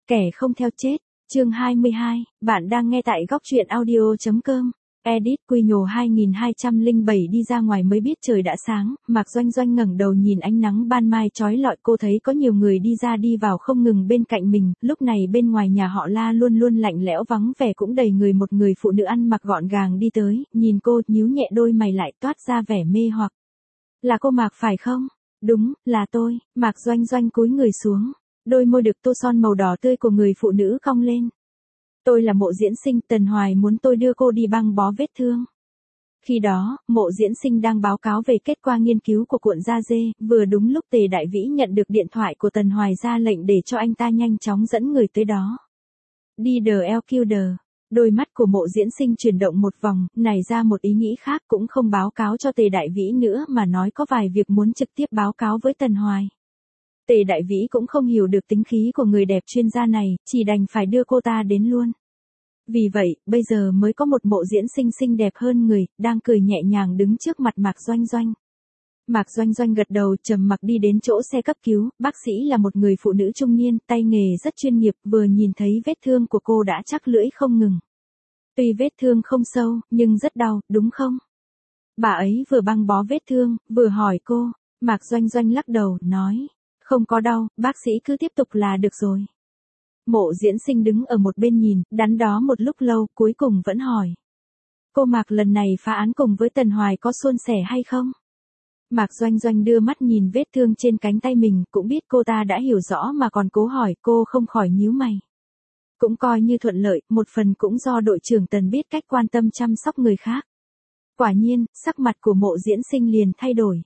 Kẻ không theo chết, chương 22, bạn đang nghe tại góc truyện audio.com. Edit Quy Nhồ 2207 đi ra ngoài mới biết trời đã sáng, Mạc Doanh Doanh ngẩng đầu nhìn ánh nắng ban mai chói lọi, cô thấy có nhiều người đi ra đi vào không ngừng bên cạnh mình, lúc này bên ngoài nhà họ La luôn luôn lạnh lẽo vắng vẻ cũng đầy người, một người phụ nữ ăn mặc gọn gàng đi tới, nhìn cô, nhíu nhẹ đôi mày lại toát ra vẻ mê hoặc. Là cô Mạc phải không? Đúng, là tôi. Mạc Doanh Doanh cúi người xuống. Đôi môi được tô son màu đỏ tươi của người phụ nữ cong lên. Tôi là Mộ Diễn Sinh, Tần Hoài muốn tôi đưa cô đi băng bó vết thương. Khi đó, Mộ Diễn Sinh đang báo cáo về kết quả nghiên cứu của cuộn da dê, vừa đúng lúc Tề Đại Vĩ nhận được điện thoại của Tần Hoài ra lệnh để cho anh ta nhanh chóng dẫn người tới đó. Đi đờ eo kêu đờ. Đôi mắt của Mộ Diễn Sinh chuyển động một vòng, nảy ra một ý nghĩ khác, cũng không báo cáo cho Tề Đại Vĩ nữa mà nói có vài việc muốn trực tiếp báo cáo với Tần Hoài. Tề Đại Vĩ cũng không hiểu được tính khí của người đẹp chuyên gia này, chỉ đành phải đưa cô ta đến luôn. Vì vậy, bây giờ mới có một Mộ Diễn Sinh xinh đẹp hơn người, đang cười nhẹ nhàng đứng trước mặt Mạc Doanh Doanh. Mạc Doanh Doanh gật đầu, trầm mặc đi đến chỗ xe cấp cứu, bác sĩ là một người phụ nữ trung niên, tay nghề rất chuyên nghiệp, vừa nhìn thấy vết thương của cô đã chắc lưỡi không ngừng. Tuy vết thương không sâu, nhưng rất đau, đúng không? Bà ấy vừa băng bó vết thương, vừa hỏi cô. Mạc Doanh Doanh lắc đầu, nói. Không có đau, bác sĩ cứ tiếp tục là được rồi. Mộ Diễn Sinh đứng ở một bên nhìn, đắn đo một lúc lâu, cuối cùng vẫn hỏi. Cô Mạc lần này phá án cùng với Tần Hoài có suôn sẻ hay không? Mạc Doanh Doanh đưa mắt nhìn vết thương trên cánh tay mình, cũng biết cô ta đã hiểu rõ mà còn cố hỏi, cô không khỏi nhíu mày. Cũng coi như thuận lợi, một phần cũng do đội trưởng Tần biết cách quan tâm chăm sóc người khác. Quả nhiên, sắc mặt của Mộ Diễn Sinh liền thay đổi.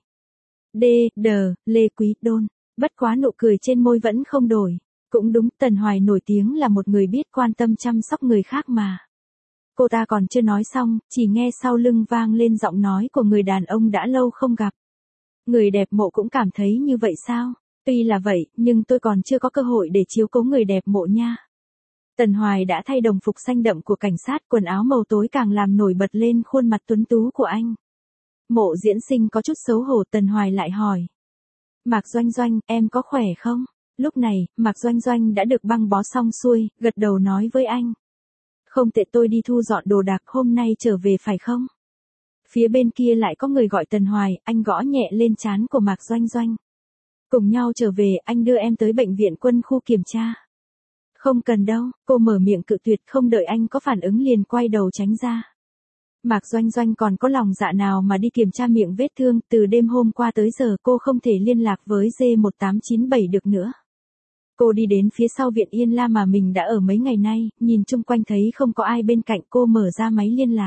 Lê Quý Đôn, bất quá nụ cười trên môi vẫn không đổi. Cũng đúng, Tần Hoài nổi tiếng là một người biết quan tâm chăm sóc người khác mà. Cô ta còn chưa nói xong, chỉ nghe sau lưng vang lên giọng nói của người đàn ông đã lâu không gặp. Người đẹp Mộ cũng cảm thấy như vậy sao? Tuy là vậy, nhưng tôi còn chưa có cơ hội để chiếu cố người đẹp Mộ nha. Tần Hoài đã thay đồng phục xanh đậm của cảnh sát, quần áo màu tối càng làm nổi bật lên khuôn mặt tuấn tú của anh. Mộ Diễn Sinh có chút xấu hổ, Tần Hoài lại hỏi. Mạc Doanh Doanh, em có khỏe không? Lúc này, Mạc Doanh Doanh đã được băng bó xong xuôi, gật đầu nói với anh. Không tệ, tôi đi thu dọn đồ đạc, hôm nay trở về phải không? Phía bên kia lại có người gọi Tần Hoài, anh gõ nhẹ lên trán của Mạc Doanh Doanh. Cùng nhau trở về, anh đưa em tới bệnh viện quân khu kiểm tra. Không cần đâu, cô mở miệng cự tuyệt, không đợi anh có phản ứng liền quay đầu tránh ra. Mạc Doanh Doanh còn có lòng dạ nào mà đi kiểm tra miệng vết thương, từ đêm hôm qua tới giờ cô không thể liên lạc với D1897 được nữa. Cô đi đến phía sau viện Yên La mà mình đã ở mấy ngày nay, nhìn chung quanh thấy không có ai bên cạnh, cô mở ra máy liên lạc.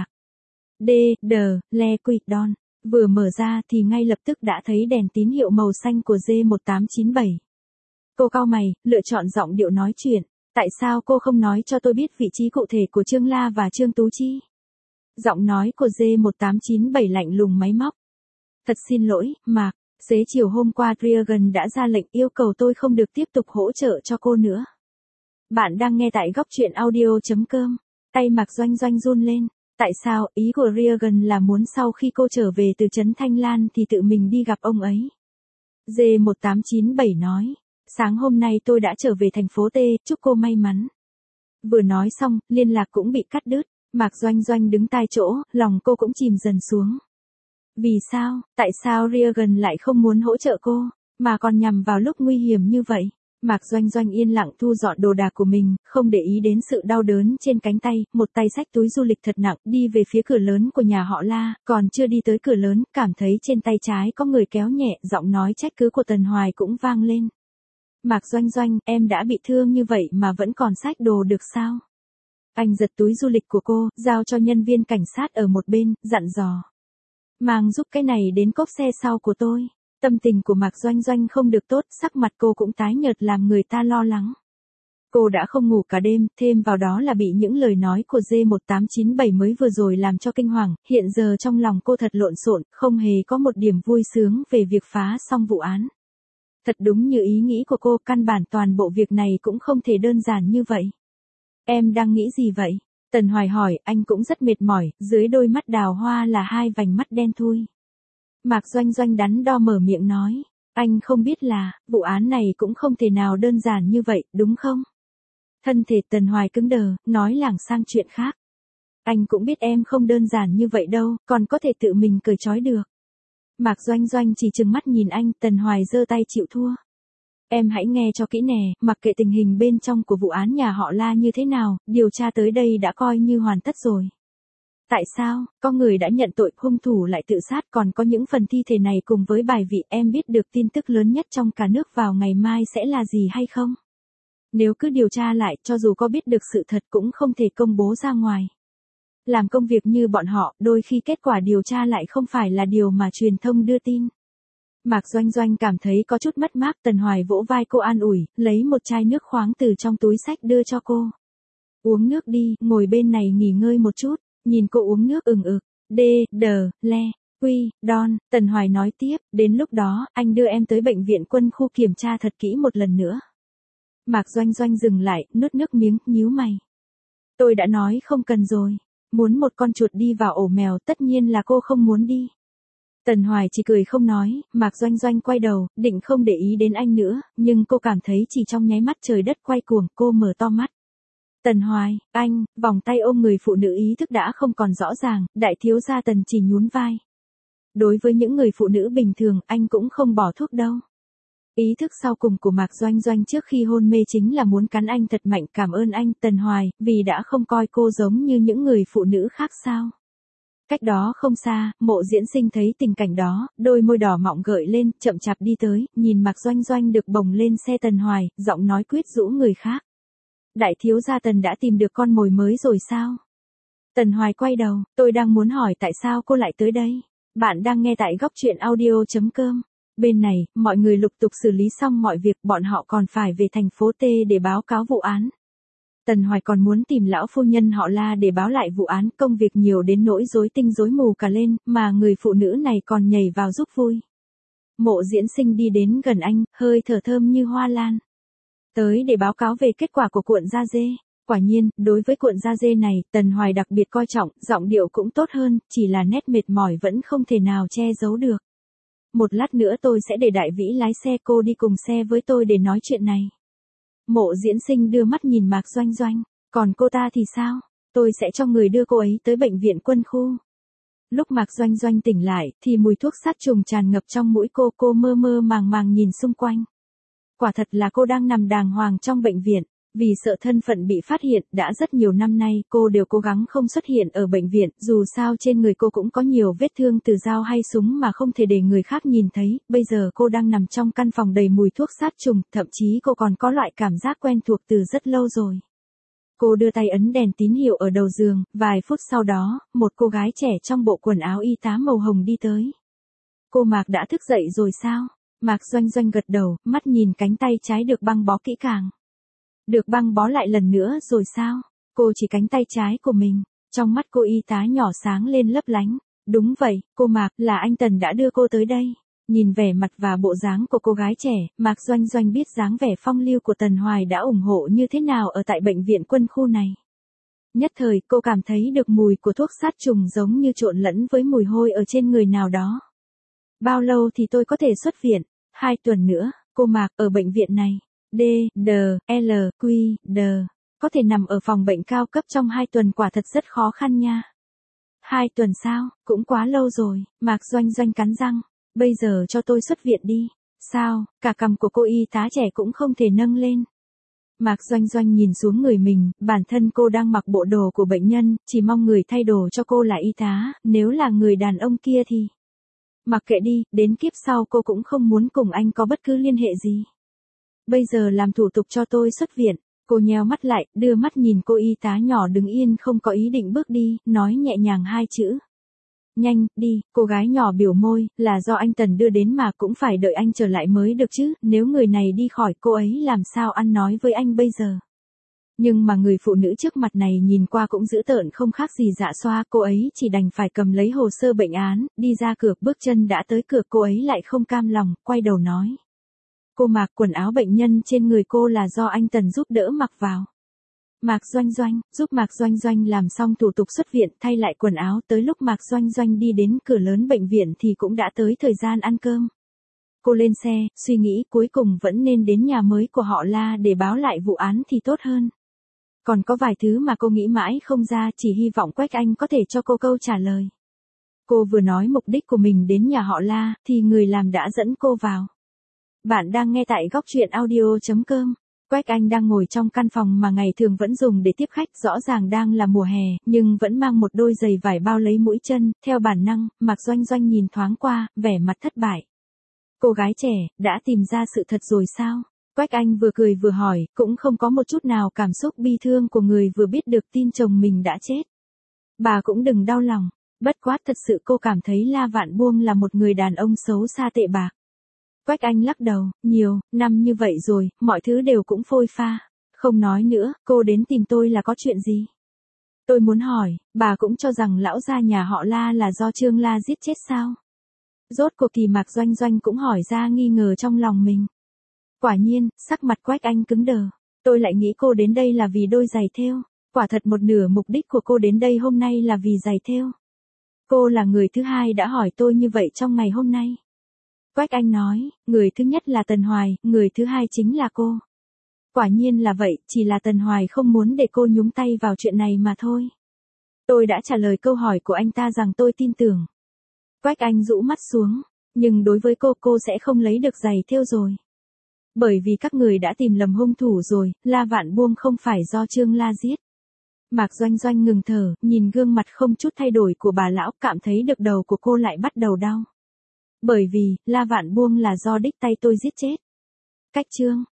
Lê Quý Đôn, vừa mở ra thì ngay lập tức đã thấy đèn tín hiệu màu xanh của D1897. Cô cau mày, lựa chọn giọng điệu nói chuyện. Tại sao cô không nói cho tôi biết vị trí cụ thể của Trương La và Trương Tú Chi? Giọng nói của D1897 lạnh lùng máy móc. Thật xin lỗi, Mạc. Xế chiều hôm qua Reagan đã ra lệnh yêu cầu tôi không được tiếp tục hỗ trợ cho cô nữa. Bạn đang nghe tại góc truyện audio.com. Tay Mạc Doanh Doanh run lên. Tại sao? Ý của Reagan là muốn sau khi cô trở về từ trấn Thanh Lan thì tự mình đi gặp ông ấy. D1897 nói. Sáng hôm nay tôi đã trở về thành phố T, chúc cô may mắn. Vừa nói xong, liên lạc cũng bị cắt đứt. Mạc Doanh Doanh đứng tại chỗ, lòng cô cũng chìm dần xuống. Vì sao? Tại sao Reagan lại không muốn hỗ trợ cô, mà còn nhằm vào lúc nguy hiểm như vậy? Mạc Doanh Doanh yên lặng thu dọn đồ đạc của mình, không để ý đến sự đau đớn trên cánh tay, một tay xách túi du lịch thật nặng, đi về phía cửa lớn của nhà họ La, còn chưa đi tới cửa lớn, cảm thấy trên tay trái có người kéo nhẹ, giọng nói trách cứ của Tần Hoài cũng vang lên. Mạc Doanh Doanh, em đã bị thương như vậy mà vẫn còn xách đồ được sao? Anh giật túi du lịch của cô, giao cho nhân viên cảnh sát ở một bên, dặn dò. Mang giúp cái này đến cốp xe sau của tôi. Tâm tình của Mạc Doanh Doanh không được tốt, sắc mặt cô cũng tái nhợt làm người ta lo lắng. Cô đã không ngủ cả đêm, thêm vào đó là bị những lời nói của D1897 mới vừa rồi làm cho kinh hoàng, hiện giờ trong lòng cô thật lộn xộn, không hề có một điểm vui sướng về việc phá xong vụ án. Thật đúng như ý nghĩ của cô, căn bản toàn bộ việc này cũng không thể đơn giản như vậy. Em đang nghĩ gì vậy? Tần Hoài hỏi, anh cũng rất mệt mỏi, dưới đôi mắt đào hoa là hai vành mắt đen thui. Mạc Doanh Doanh đắn đo mở miệng nói, anh không biết là, vụ án này cũng không thể nào đơn giản như vậy, đúng không? Thân thể Tần Hoài cứng đờ, nói lảng sang chuyện khác. Anh cũng biết em không đơn giản như vậy đâu, còn có thể tự mình cởi trói được. Mạc Doanh Doanh chỉ trừng mắt nhìn anh, Tần Hoài giơ tay chịu thua. Em hãy nghe cho kỹ nè, mặc kệ tình hình bên trong của vụ án nhà họ La như thế nào, điều tra tới đây đã coi như hoàn tất rồi. Tại sao, có người đã nhận tội, hung thủ lại tự sát, còn có những phần thi thể này cùng với bài vị, em biết được tin tức lớn nhất trong cả nước vào ngày mai sẽ là gì hay không? Nếu cứ điều tra lại, cho dù có biết được sự thật cũng không thể công bố ra ngoài. Làm công việc như bọn họ, đôi khi kết quả điều tra lại không phải là điều mà truyền thông đưa tin. Mạc Doanh Doanh cảm thấy có chút mất mát, Tần Hoài vỗ vai cô an ủi, lấy một chai nước khoáng từ trong túi xách đưa cho cô. Uống nước đi, ngồi bên này nghỉ ngơi một chút, nhìn cô uống nước ừng ực, Tần Hoài nói tiếp, đến lúc đó, anh đưa em tới bệnh viện quân khu kiểm tra thật kỹ một lần nữa. Mạc Doanh Doanh dừng lại, nuốt nước miếng, nhíu mày. Tôi đã nói không cần rồi. Muốn một con chuột đi vào ổ mèo, tất nhiên là cô không muốn đi. Tần Hoài chỉ cười không nói, Mạc Doanh Doanh quay đầu, định không để ý đến anh nữa, nhưng cô cảm thấy chỉ trong nháy mắt trời đất quay cuồng, cô mở to mắt. Tần Hoài, anh, vòng tay ôm người phụ nữ ý thức đã không còn rõ ràng, đại thiếu gia Tần chỉ nhún vai. Đối với những người phụ nữ bình thường, anh cũng không bỏ thuốc đâu. Ý thức sau cùng của Mạc Doanh Doanh trước khi hôn mê chính là muốn cắn anh thật mạnh, cảm ơn anh, Tần Hoài, vì đã không coi cô giống như những người phụ nữ khác sao. Cách đó không xa, Mộ Diễn Sinh thấy tình cảnh đó, đôi môi đỏ mọng gợi lên, chậm chạp đi tới, nhìn Mạc Doanh Doanh được bồng lên xe Tần Hoài, giọng nói quyết rũ người khác. Đại thiếu gia Tần đã tìm được con mồi mới rồi sao? Tần Hoài quay đầu, tôi đang muốn hỏi tại sao cô lại tới đây. Bạn đang nghe tại góc truyện audio.com. Bên này, mọi người lục tục xử lý xong mọi việc, bọn họ còn phải về thành phố T để báo cáo vụ án. Tần Hoài còn muốn tìm lão phu nhân họ La để báo lại vụ án, công việc nhiều đến nỗi rối tinh rối mù cả lên, mà người phụ nữ này còn nhảy vào giúp vui. Mộ Diễn Sinh đi đến gần anh, hơi thở thơm như hoa lan. Tới để báo cáo về kết quả của cuộn da dê. Quả nhiên, đối với cuộn da dê này, Tần Hoài đặc biệt coi trọng, giọng điệu cũng tốt hơn, chỉ là nét mệt mỏi vẫn không thể nào che giấu được. Một lát nữa tôi sẽ để Đại Vĩ lái xe, cô đi cùng xe với tôi để nói chuyện này. Mộ Diễn Sinh đưa mắt nhìn Mạc Doanh Doanh, còn cô ta thì sao? Tôi sẽ cho người đưa cô ấy tới bệnh viện quân khu. Lúc Mạc Doanh Doanh tỉnh lại, thì mùi thuốc sát trùng tràn ngập trong mũi cô mơ mơ màng màng nhìn xung quanh. Quả thật là cô đang nằm đàng hoàng trong bệnh viện. Vì sợ thân phận bị phát hiện, đã rất nhiều năm nay cô đều cố gắng không xuất hiện ở bệnh viện, dù sao trên người cô cũng có nhiều vết thương từ dao hay súng mà không thể để người khác nhìn thấy, bây giờ cô đang nằm trong căn phòng đầy mùi thuốc sát trùng, thậm chí cô còn có loại cảm giác quen thuộc từ rất lâu rồi. Cô đưa tay ấn đèn tín hiệu ở đầu giường, vài phút sau đó, một cô gái trẻ trong bộ quần áo y tá màu hồng đi tới. Cô Mạc đã thức dậy rồi sao? Mạc Doanh Doanh gật đầu, mắt nhìn cánh tay trái được băng bó kỹ càng. Được băng bó lại lần nữa rồi sao? Cô chỉ cánh tay trái của mình. Trong mắt cô y tá nhỏ sáng lên lấp lánh. Đúng vậy, cô Mạc, là anh Tần đã đưa cô tới đây. Nhìn vẻ mặt và bộ dáng của cô gái trẻ, Mạc Doanh Doanh biết dáng vẻ phong lưu của Tần Hoài đã ủng hộ như thế nào ở tại bệnh viện quân khu này. Nhất thời, cô cảm thấy được mùi của thuốc sát trùng giống như trộn lẫn với mùi hôi ở trên người nào đó. Bao lâu thì tôi có thể xuất viện? 2 tuần nữa, cô Mạc, ở bệnh viện này. Có thể nằm ở phòng bệnh cao cấp trong 2 tuần quả thật rất khó khăn nha. 2 tuần sao, cũng quá lâu rồi, Mạc Doanh Doanh cắn răng. Bây giờ cho tôi xuất viện đi. Sao, cả cằm của cô y tá trẻ cũng không thể nâng lên. Mạc Doanh Doanh nhìn xuống người mình, bản thân cô đang mặc bộ đồ của bệnh nhân, chỉ mong người thay đồ cho cô là y tá, nếu là người đàn ông kia thì... Mặc kệ đi, đến kiếp sau cô cũng không muốn cùng anh có bất cứ liên hệ gì. Bây giờ làm thủ tục cho tôi xuất viện. Cô nheo mắt lại, đưa mắt nhìn cô y tá nhỏ đứng yên không có ý định bước đi, nói nhẹ nhàng 2 chữ. Nhanh, đi, cô gái nhỏ biểu môi, là do anh Tần đưa đến mà cũng phải đợi anh trở lại mới được chứ, nếu người này đi khỏi cô ấy làm sao ăn nói với anh bây giờ. Nhưng mà người phụ nữ trước mặt này nhìn qua cũng dữ tợn không khác gì Dạ Xoa, cô ấy chỉ đành phải cầm lấy hồ sơ bệnh án, đi ra cửa, bước chân đã tới cửa cô ấy lại không cam lòng, quay đầu nói. Cô Mạc, quần áo bệnh nhân trên người cô là do anh Tần giúp đỡ mặc vào. Mạc Doanh Doanh, giúp Mạc Doanh Doanh làm xong thủ tục xuất viện, thay lại quần áo, tới lúc Mạc Doanh Doanh đi đến cửa lớn bệnh viện thì cũng đã tới thời gian ăn cơm. Cô lên xe, suy nghĩ cuối cùng vẫn nên đến nhà mới của họ La để báo lại vụ án thì tốt hơn. Còn có vài thứ mà cô nghĩ mãi không ra, chỉ hy vọng Quách Anh có thể cho cô câu trả lời. Cô vừa nói mục đích của mình đến nhà họ La, thì người làm đã dẫn cô vào. Bạn đang nghe tại góc truyện audio.com. Quách Anh đang ngồi trong căn phòng mà ngày thường vẫn dùng để tiếp khách, rõ ràng đang là mùa hè, nhưng vẫn mang một đôi giày vải bao lấy mũi chân, theo bản năng, Mạc Doanh Doanh nhìn thoáng qua, vẻ mặt thất bại. Cô gái trẻ, đã tìm ra sự thật rồi sao? Quách Anh vừa cười vừa hỏi, cũng không có một chút nào cảm xúc bi thương của người vừa biết được tin chồng mình đã chết. Bà cũng đừng đau lòng, bất quá thật sự cô cảm thấy La Vạn Buông là một người đàn ông xấu xa tệ bạc. Quách Anh lắc đầu, nhiều năm như vậy rồi, mọi thứ đều cũng phôi pha. Không nói nữa, cô đến tìm tôi là có chuyện gì? Tôi muốn hỏi, bà cũng cho rằng lão gia nhà họ La là do Trương La giết chết sao? Rốt cuộc thì Mạc Doanh Doanh cũng hỏi ra nghi ngờ trong lòng mình. Quả nhiên, sắc mặt Quách Anh cứng đờ. Tôi lại nghĩ cô đến đây là vì đôi giày thêu. Quả thật một nửa mục đích của cô đến đây hôm nay là vì giày thêu. Cô là người thứ hai đã hỏi tôi như vậy trong ngày hôm nay. Quách Anh nói, người thứ nhất là Tần Hoài, người thứ hai chính là cô. Quả nhiên là vậy, chỉ là Tần Hoài không muốn để cô nhúng tay vào chuyện này mà thôi. Tôi đã trả lời câu hỏi của anh ta rằng tôi tin tưởng. Quách Anh rũ mắt xuống, nhưng đối với cô sẽ không lấy được giày thêu rồi. Bởi vì các người đã tìm lầm hung thủ rồi, La Vạn Buông không phải do Trương La giết. Mạc Doanh Doanh ngừng thở, nhìn gương mặt không chút thay đổi của bà lão, cảm thấy được đầu của cô lại bắt đầu đau. Bởi vì, La Vạn Buông là do đích tay tôi giết chết. Cách chương